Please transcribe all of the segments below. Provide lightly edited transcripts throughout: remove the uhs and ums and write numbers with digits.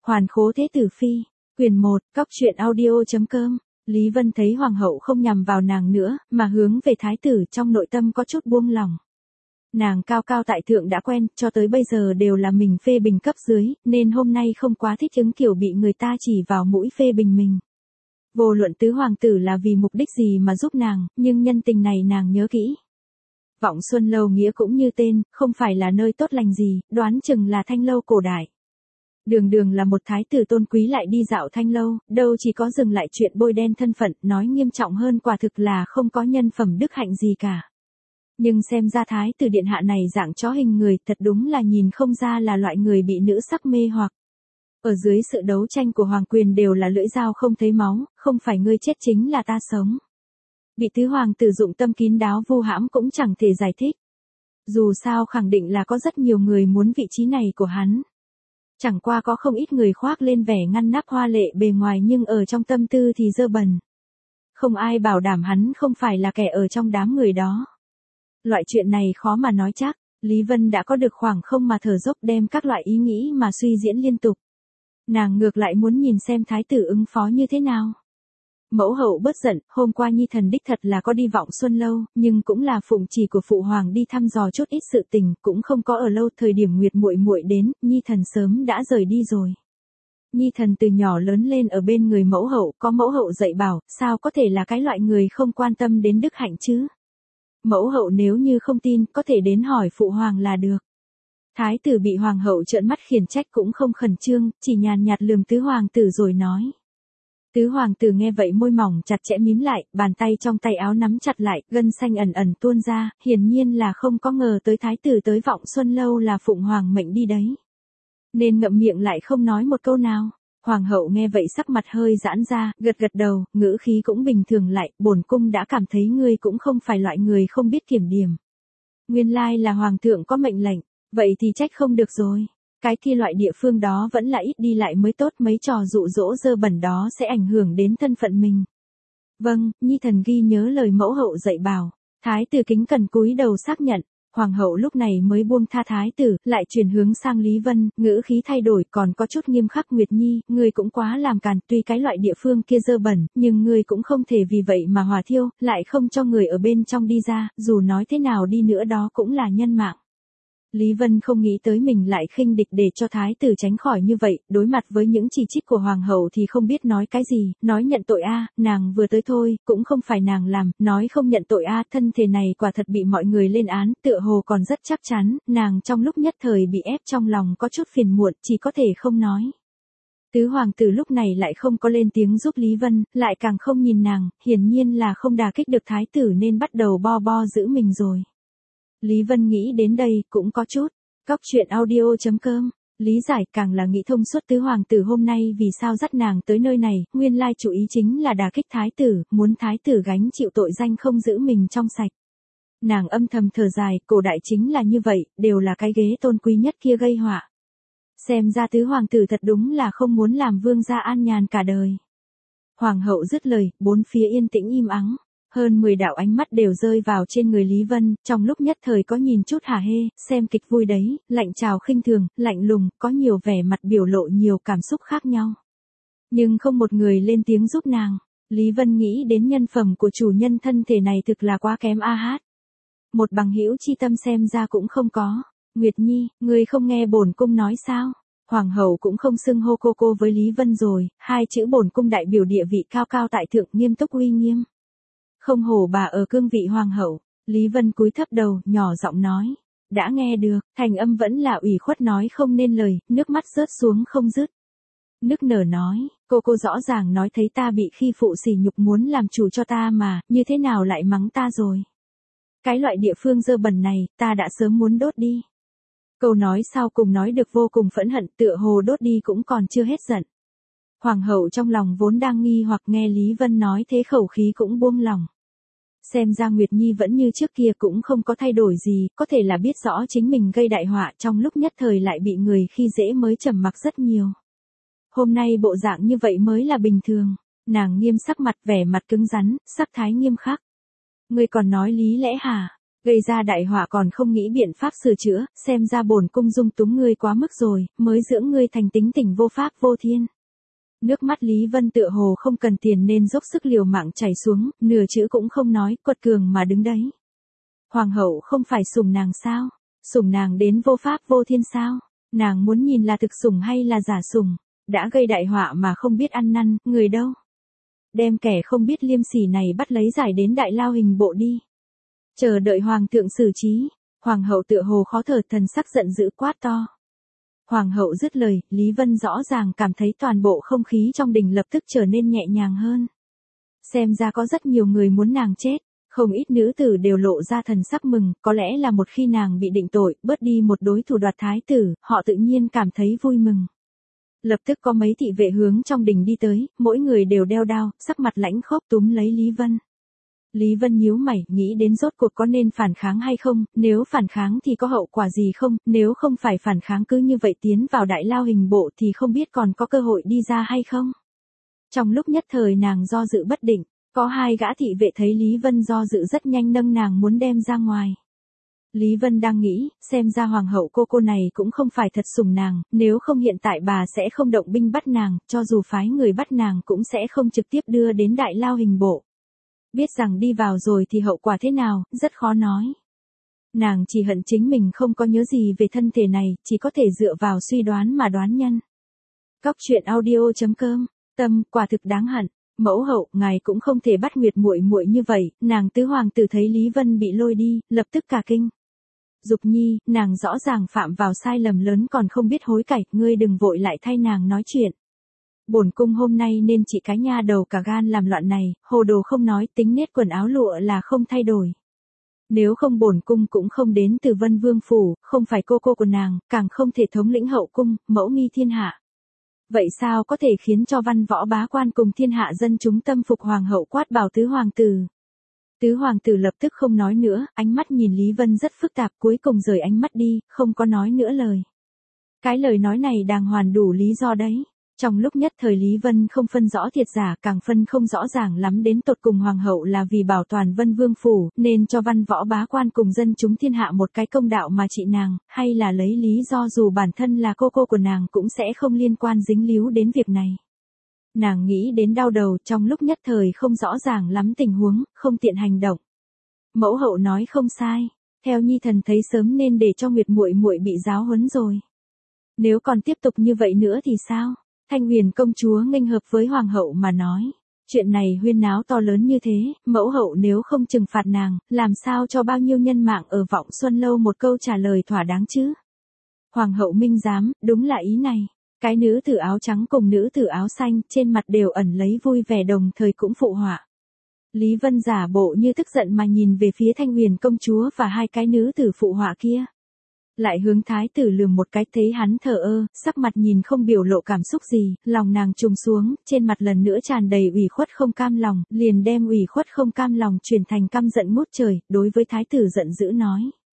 Hoàn khố thế tử phi, quyền 1, cóc truyện audio.com. Lý Vân thấy hoàng hậu không nhằm vào nàng nữa, mà hướng về thái tử, trong nội tâm có chút buông lòng. Nàng cao cao tại thượng đã quen, cho tới bây giờ đều là mình phê bình cấp dưới, nên hôm nay không quá thích ứng kiểu bị người ta chỉ vào mũi phê bình mình. Vô luận tứ hoàng tử là vì mục đích gì mà giúp nàng, nhưng nhân tình này nàng nhớ kỹ. Vọng Xuân Lâu nghĩa cũng như tên, không phải là nơi tốt lành gì, đoán chừng là thanh lâu cổ đại. Đường đường là một thái tử tôn quý lại đi dạo thanh lâu, đâu chỉ có dừng lại chuyện bôi đen thân phận, nói nghiêm trọng hơn quả thực là không có nhân phẩm đức hạnh gì cả. Nhưng xem ra thái tử điện hạ này dạng chó hình người, thật đúng là nhìn không ra là loại người bị nữ sắc mê hoặc. Ở dưới sự đấu tranh của hoàng quyền đều là lưỡi dao không thấy máu, không phải ngươi chết chính là ta sống. Bị tứ hoàng tử dụng tâm kín đáo vu hãm cũng chẳng thể giải thích. Dù sao khẳng định là có rất nhiều người muốn vị trí này của hắn. Chẳng qua có không ít người khoác lên vẻ ngăn nắp hoa lệ bề ngoài nhưng ở trong tâm tư thì dơ bẩn. Không ai bảo đảm hắn không phải là kẻ ở trong đám người đó. Loại chuyện này khó mà nói chắc, Lý Vân đã có được khoảng không mà thở dốc đem các loại ý nghĩ mà suy diễn liên tục. Nàng ngược lại muốn nhìn xem thái tử ứng phó như thế nào. Mẫu hậu bớt giận, hôm qua Nhi thần đích thật là có đi Vọng Xuân Lâu, nhưng cũng là phụng chỉ của phụ hoàng đi thăm dò chút ít sự tình, cũng không có ở lâu. Thời điểm Nguyệt muội muội đến, Nhi thần sớm đã rời đi rồi. Nhi thần từ nhỏ lớn lên ở bên người mẫu hậu, có mẫu hậu dạy bảo, sao có thể là cái loại người không quan tâm đến đức hạnh chứ? Mẫu hậu nếu như không tin, có thể đến hỏi phụ hoàng là được. Thái tử bị hoàng hậu trợn mắt khiển trách cũng không khẩn trương, chỉ nhàn nhạt lườm tứ hoàng tử rồi nói. Tứ hoàng tử nghe vậy môi mỏng chặt chẽ mím lại, bàn tay trong tay áo nắm chặt lại, gân xanh ẩn ẩn tuôn ra, hiển nhiên là không có ngờ tới thái tử tới Vọng Xuân Lâu là phụng hoàng mệnh đi đấy. Nên ngậm miệng lại không nói một câu nào. Hoàng hậu nghe vậy sắc mặt hơi giãn ra, gật gật đầu, ngữ khí cũng bình thường lại, bổn cung đã cảm thấy ngươi cũng không phải loại người không biết kiểm điểm. Nguyên lai là hoàng thượng có mệnh lệnh, vậy thì trách không được rồi. Cái kia loại địa phương đó vẫn là ít đi lại mới tốt, mấy trò dụ dỗ dơ bẩn đó sẽ ảnh hưởng đến thân phận mình. Vâng, Nhi thần ghi nhớ lời mẫu hậu dạy bảo. Thái tử kính cẩn cúi đầu xác nhận. Hoàng hậu lúc này mới buông tha thái tử, lại chuyển hướng sang Lý Vân, ngữ khí thay đổi còn có chút nghiêm khắc. Nguyệt Nhi, ngươi cũng quá làm càn, tuy cái loại địa phương kia dơ bẩn, nhưng ngươi cũng không thể vì vậy mà hòa thiêu, lại không cho người ở bên trong đi ra, dù nói thế nào đi nữa đó cũng là nhân mạng. Lý Vân không nghĩ tới mình lại khinh địch để cho thái tử tránh khỏi như vậy, đối mặt với những chỉ trích của hoàng hậu thì không biết nói cái gì, nói nhận tội a, nàng vừa tới thôi, cũng không phải nàng làm, nói không nhận tội a, thân thể này quả thật bị mọi người lên án, tựa hồ còn rất chắc chắn, nàng trong lúc nhất thời bị ép trong lòng có chút phiền muộn, chỉ có thể không nói. Tứ hoàng tử lúc này lại không có lên tiếng giúp Lý Vân, lại càng không nhìn nàng, hiển nhiên là không đả kích được thái tử nên bắt đầu bo bo giữ mình rồi. Lý Vân nghĩ đến đây, cũng có chút. Cóc truyện audio.com. Lý giải càng là nghĩ thông suốt tứ hoàng tử hôm nay vì sao dắt nàng tới nơi này, nguyên lai chủ ý chính là đả kích thái tử, muốn thái tử gánh chịu tội danh không giữ mình trong sạch. Nàng âm thầm thở dài, cổ đại chính là như vậy, đều là cái ghế tôn quý nhất kia gây họa. Xem ra tứ hoàng tử thật đúng là không muốn làm vương gia an nhàn cả đời. Hoàng hậu dứt lời, bốn phía yên tĩnh im ắng. Hơn 10 đạo ánh mắt đều rơi vào trên người Lý Vân, trong lúc nhất thời có nhìn chút hả hê, xem kịch vui đấy, lạnh trào khinh thường, lạnh lùng, có nhiều vẻ mặt biểu lộ nhiều cảm xúc khác nhau. Nhưng không một người lên tiếng giúp nàng. Lý Vân nghĩ đến nhân phẩm của chủ nhân thân thể này thực là quá kém a hát. Một bằng hữu chi tâm xem ra cũng không có. Nguyệt Nhi, ngươi không nghe bổn cung nói sao? Hoàng hậu cũng không xưng hô cô với Lý Vân rồi, hai chữ bổn cung đại biểu địa vị cao cao tại thượng, nghiêm túc uy nghiêm. Không hổ bà ở cương vị hoàng hậu, Lý Vân cúi thấp đầu, nhỏ giọng nói. Đã nghe được, thành âm vẫn là ủy khuất nói không nên lời, nước mắt rớt xuống không dứt. Nức nở nói, cô rõ ràng nói thấy ta bị khi phụ sỉ nhục muốn làm chủ cho ta mà, như thế nào lại mắng ta rồi. Cái loại địa phương dơ bẩn này, ta đã sớm muốn đốt đi. Câu nói sau cùng nói được vô cùng phẫn hận, tựa hồ đốt đi cũng còn chưa hết giận. Hoàng hậu trong lòng vốn đang nghi hoặc nghe Lý Vân nói thế khẩu khí cũng buông lòng. Xem ra Nguyệt Nhi vẫn như trước kia cũng không có thay đổi gì, có thể là biết rõ chính mình gây đại họa trong lúc nhất thời lại bị người khi dễ mới trầm mặc rất nhiều. Hôm nay bộ dạng như vậy mới là bình thường, nàng nghiêm sắc mặt vẻ mặt cứng rắn, sắc thái nghiêm khắc. Ngươi còn nói lý lẽ hả? Gây ra đại họa còn không nghĩ biện pháp sửa chữa, xem ra bổn cung dung túng ngươi quá mức rồi, mới dưỡng ngươi thành tính tình vô pháp vô thiên. Nước mắt Lý Vân tựa hồ không cần tiền nên dốc sức liều mạng chảy xuống, nửa chữ cũng không nói, quật cường mà đứng đấy. Hoàng hậu không phải sủng nàng sao? Sủng nàng đến vô pháp vô thiên sao? Nàng muốn nhìn là thực sủng hay là giả sủng? Đã gây đại họa mà không biết ăn năn, người đâu? Đem kẻ không biết liêm sỉ này bắt lấy giải đến đại lao hình bộ đi. Chờ đợi hoàng thượng xử trí. Hoàng hậu tựa hồ khó thở, thần sắc giận dữ quát to. Hoàng hậu dứt lời, Lý Vân rõ ràng cảm thấy toàn bộ không khí trong đình lập tức trở nên nhẹ nhàng hơn. Xem ra có rất nhiều người muốn nàng chết, không ít nữ tử đều lộ ra thần sắc mừng, có lẽ là một khi nàng bị định tội, bớt đi một đối thủ đoạt thái tử, họ tự nhiên cảm thấy vui mừng. Lập tức có mấy thị vệ hướng trong đình đi tới, mỗi người đều đeo đao, sắc mặt lãnh khốc túm lấy Lý Vân. Lý Vân nhíu mày, nghĩ đến rốt cuộc có nên phản kháng hay không, nếu phản kháng thì có hậu quả gì không, nếu không phải phản kháng cứ như vậy tiến vào đại lao hình bộ thì không biết còn có cơ hội đi ra hay không. Trong lúc nhất thời nàng do dự bất định, có hai gã thị vệ thấy Lý Vân do dự rất nhanh nâng nàng muốn đem ra ngoài. Lý Vân đang nghĩ, xem ra hoàng hậu cô này cũng không phải thật sủng nàng, nếu không hiện tại bà sẽ không động binh bắt nàng, cho dù phái người bắt nàng cũng sẽ không trực tiếp đưa đến đại lao hình bộ. Biết rằng đi vào rồi thì hậu quả thế nào, rất khó nói. Nàng chỉ hận chính mình không có nhớ gì về thân thể này, chỉ có thể dựa vào suy đoán mà đoán nhân. Cóc truyện audio.com, tâm, quả thực đáng hận. Mẫu hậu, ngài cũng không thể bắt Nguyệt muội muội như vậy, nàng tứ hoàng tử thấy Lý Vân bị lôi đi, lập tức cả kinh. Dục Nhi, nàng rõ ràng phạm vào sai lầm lớn còn không biết hối cải, ngươi đừng vội lại thay nàng nói chuyện. Bổn cung hôm nay nên chỉ cái nha đầu cả gan làm loạn này, hồ đồ không nói, tính nết quần áo lụa là không thay đổi. Nếu không bổn cung cũng không đến từ Vân Vương phủ, không phải cô của nàng, càng không thể thống lĩnh hậu cung, mẫu nghi thiên hạ. Vậy sao có thể khiến cho văn võ bá quan cùng thiên hạ dân chúng tâm phục hoàng hậu quát bảo tứ hoàng tử. Tứ hoàng tử lập tức không nói nữa, ánh mắt nhìn Lý Vân rất phức tạp, cuối cùng rời ánh mắt đi, không có nói nữa lời. Cái lời nói này đàng hoàn đủ lý do đấy. Trong lúc nhất thời Lý Vân không phân rõ thiệt giả, càng phân không rõ ràng lắm đến tột cùng hoàng hậu là vì bảo toàn Vân Vương phủ, nên cho văn võ bá quan cùng dân chúng thiên hạ một cái công đạo mà trị nàng, hay là lấy lý do dù bản thân là cô của nàng cũng sẽ không liên quan dính líu đến việc này. Nàng nghĩ đến đau đầu, trong lúc nhất thời không rõ ràng lắm tình huống, không tiện hành động. Mẫu hậu nói không sai, theo nhi thần thấy sớm nên để cho Nguyệt muội muội bị giáo huấn rồi. Nếu còn tiếp tục như vậy nữa thì sao? Thanh Huyền công chúa nghênh hợp với hoàng hậu mà nói, chuyện này huyên náo to lớn như thế, mẫu hậu nếu không trừng phạt nàng, làm sao cho bao nhiêu nhân mạng ở Vọng Xuân lâu một câu trả lời thỏa đáng chứ? Hoàng hậu minh giám, đúng là ý này. Cái nữ tử áo trắng cùng nữ tử áo xanh, trên mặt đều ẩn lấy vui vẻ đồng thời cũng phụ họa. Lý Vân giả bộ như tức giận mà nhìn về phía Thanh Huyền công chúa và hai cái nữ tử phụ họa kia. Lại hướng thái tử lườm một cái, thấy hắn thờ ơ, sắc mặt nhìn không biểu lộ cảm xúc gì, lòng nàng trùng xuống, trên mặt lần nữa tràn đầy ủy khuất không cam lòng, liền đem ủy khuất không cam lòng chuyển thành căm giận ngút trời, đối với thái tử giận dữ nói.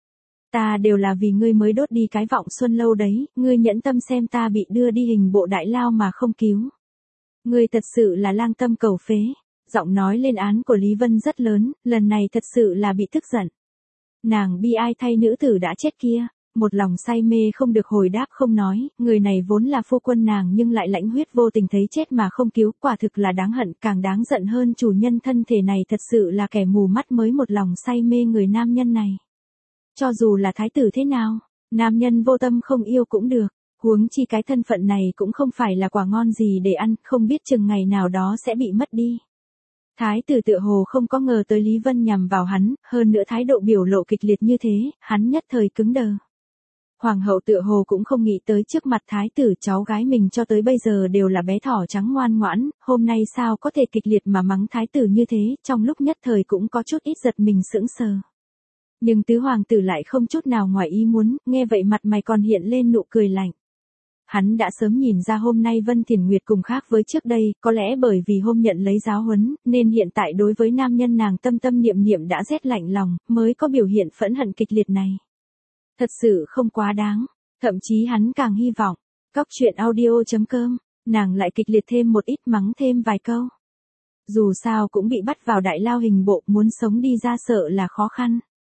Ta đều là vì ngươi mới đốt đi cái Vọng Xuân lâu đấy, ngươi nhẫn tâm xem ta bị đưa đi hình bộ đại lao mà không cứu. Ngươi thật sự là lang tâm cầu phế. Giọng nói lên án của Lý Vân rất lớn, lần này thật sự là bị tức giận. Nàng bi ai thay nữ tử đã chết kia, một lòng say mê không được hồi đáp không nói, người này vốn là phu quân nàng nhưng lại lãnh huyết vô tình thấy chết mà không cứu, quả thực là đáng hận, càng đáng giận hơn chủ nhân thân thể này thật sự là kẻ mù mắt mới một lòng say mê người nam nhân này. Cho dù là thái tử thế nào, nam nhân vô tâm không yêu cũng được, huống chi cái thân phận này cũng không phải là quả ngon gì để ăn, không biết chừng ngày nào đó sẽ bị mất đi. Thái tử tựa hồ không có ngờ tới Lý Vân nhằm vào hắn, hơn nữa thái độ biểu lộ kịch liệt như thế, hắn nhất thời cứng đờ. Hoàng hậu tựa hồ cũng không nghĩ tới trước mặt thái tử cháu gái mình cho tới bây giờ đều là bé thỏ trắng ngoan ngoãn, hôm nay sao có thể kịch liệt mà mắng thái tử như thế, trong lúc nhất thời cũng có chút ít giật mình sững sờ. Nhưng tứ hoàng tử lại không chút nào ngoài ý muốn, nghe vậy mặt mày còn hiện lên nụ cười lạnh. Hắn đã sớm nhìn ra hôm nay Vân Thiền Nguyệt cùng khác với trước đây, có lẽ bởi vì hôm nhận lấy giáo huấn, nên hiện tại đối với nam nhân nàng tâm tâm niệm niệm đã rét lạnh lòng, mới có biểu hiện phẫn hận kịch liệt này. Thật sự không quá đáng, thậm chí hắn càng hy vọng, cóc truyện audio.com, nàng lại kịch liệt thêm một ít mắng thêm vài câu. Dù sao cũng bị bắt vào đại lao hình bộ, muốn sống đi ra sợ là khó khăn.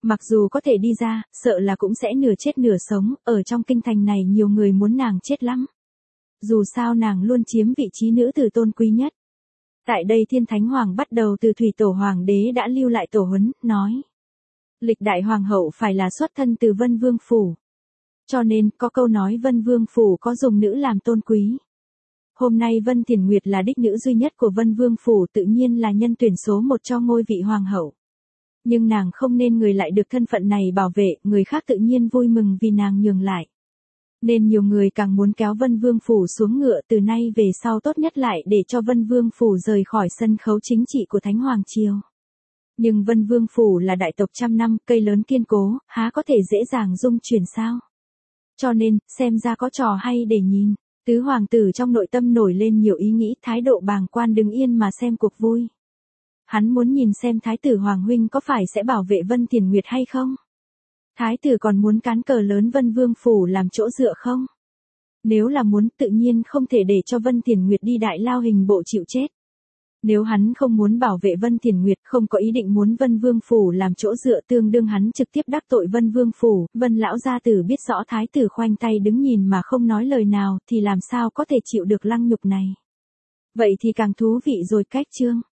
Mặc dù có thể đi ra, sợ là cũng sẽ nửa chết nửa sống, ở trong kinh thành này nhiều người muốn nàng chết lắm. Dù sao nàng luôn chiếm vị trí nữ tử tôn quý nhất. Tại đây Thiên Thánh Hoàng bắt đầu từ thủy tổ hoàng đế đã lưu lại tổ huấn, nói. Lịch đại hoàng hậu phải là xuất thân từ Vân Vương Phủ. Cho nên, có câu nói Vân Vương Phủ có dùng nữ làm tôn quý. Hôm nay Vân Thiền Nguyệt là đích nữ duy nhất của Vân Vương Phủ, tự nhiên là nhân tuyển số một cho ngôi vị hoàng hậu. Nhưng nàng không nên người lại được thân phận này bảo vệ, người khác tự nhiên vui mừng vì nàng nhường lại. Nên nhiều người càng muốn kéo Vân Vương Phủ xuống ngựa, từ nay về sau tốt nhất lại để cho Vân Vương Phủ rời khỏi sân khấu chính trị của Thánh Hoàng Triều. Nhưng Vân Vương Phủ là đại tộc trăm năm, cây lớn kiên cố, há có thể dễ dàng dung chuyển sao? Cho nên, xem ra có trò hay để nhìn. Tứ hoàng tử trong nội tâm nổi lên nhiều ý nghĩ, thái độ bàng quan đứng yên mà xem cuộc vui. Hắn muốn nhìn xem thái tử Hoàng huynh có phải sẽ bảo vệ Vân Thiền Nguyệt hay không? Thái tử còn muốn cán cờ lớn Vân Vương Phủ làm chỗ dựa không? Nếu là muốn, tự nhiên không thể để cho Vân Thiền Nguyệt đi đại lao hình bộ chịu chết. Nếu hắn không muốn bảo vệ Vân Thiền Nguyệt, không có ý định muốn Vân Vương Phủ làm chỗ dựa, tương đương hắn trực tiếp đắc tội Vân Vương Phủ. Vân lão gia tử biết rõ thái tử khoanh tay đứng nhìn mà không nói lời nào, thì làm sao có thể chịu được lăng nhục này. Vậy thì càng thú vị rồi. Cách chương